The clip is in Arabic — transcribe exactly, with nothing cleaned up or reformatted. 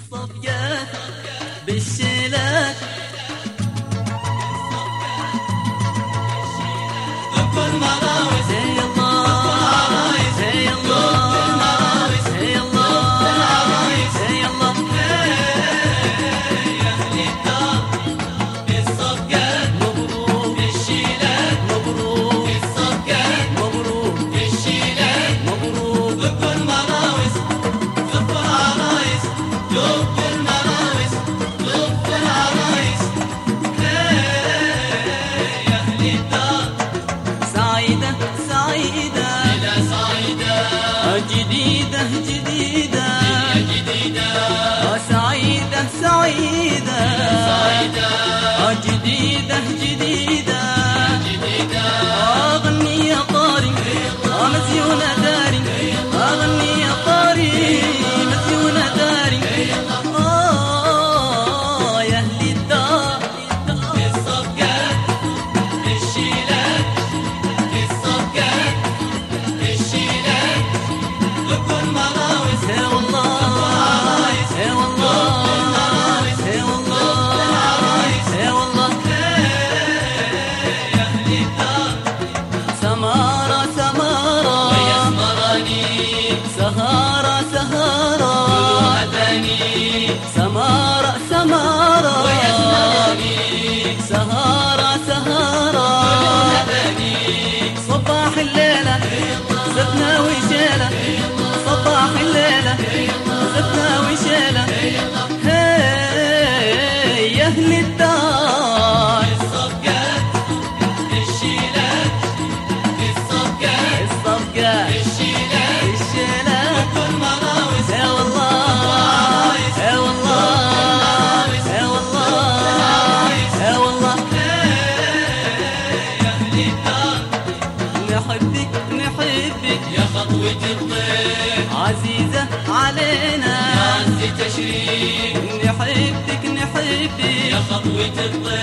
بالصفقات بالشيلات بكل مراوس هي الله هي الله هي الله هي الله يا أهل الدار بالصفقات مبروك بالشيلات مبروك بالصفقات مبروك بالشيلات مبروك بكل مراوس صف العرايس يوم المراوس صف العرايس يا أهل الدار سعيدة سعيدة إلى سعيدة جديدة جديدة جديدة سعيدة سعيدة سعيدة جديدة جديدة جديدة أغني يا طاري مزيونة داري أغني يا طاري مزيونة داري آه يا أهل الدار بالصفقات بالشيلات بالصفقات بالشيلات بكل مراوس هي والله هي والله هي والله هي والله يا أهل الدار سمارة سمارة ويا اسمراني سهارة سهارة أتاني سمارة سمارة ويا اسمراني سهارة سهارة أتاني صباح الليلة زفنا وشيلة صباح الليلة زفنا وشيلة هي يا أهل الدار بالصفقات بالشيلات بالصفقات الصفقات بالشيلات بالشيلات بكل مراوس يا والله يا والله يا والله يا والله يا أهل الدار نحبك نحبك يا خطوة الطير عزيزة علينا يا عز تشريف نحبك نحبك يا خطوة الطير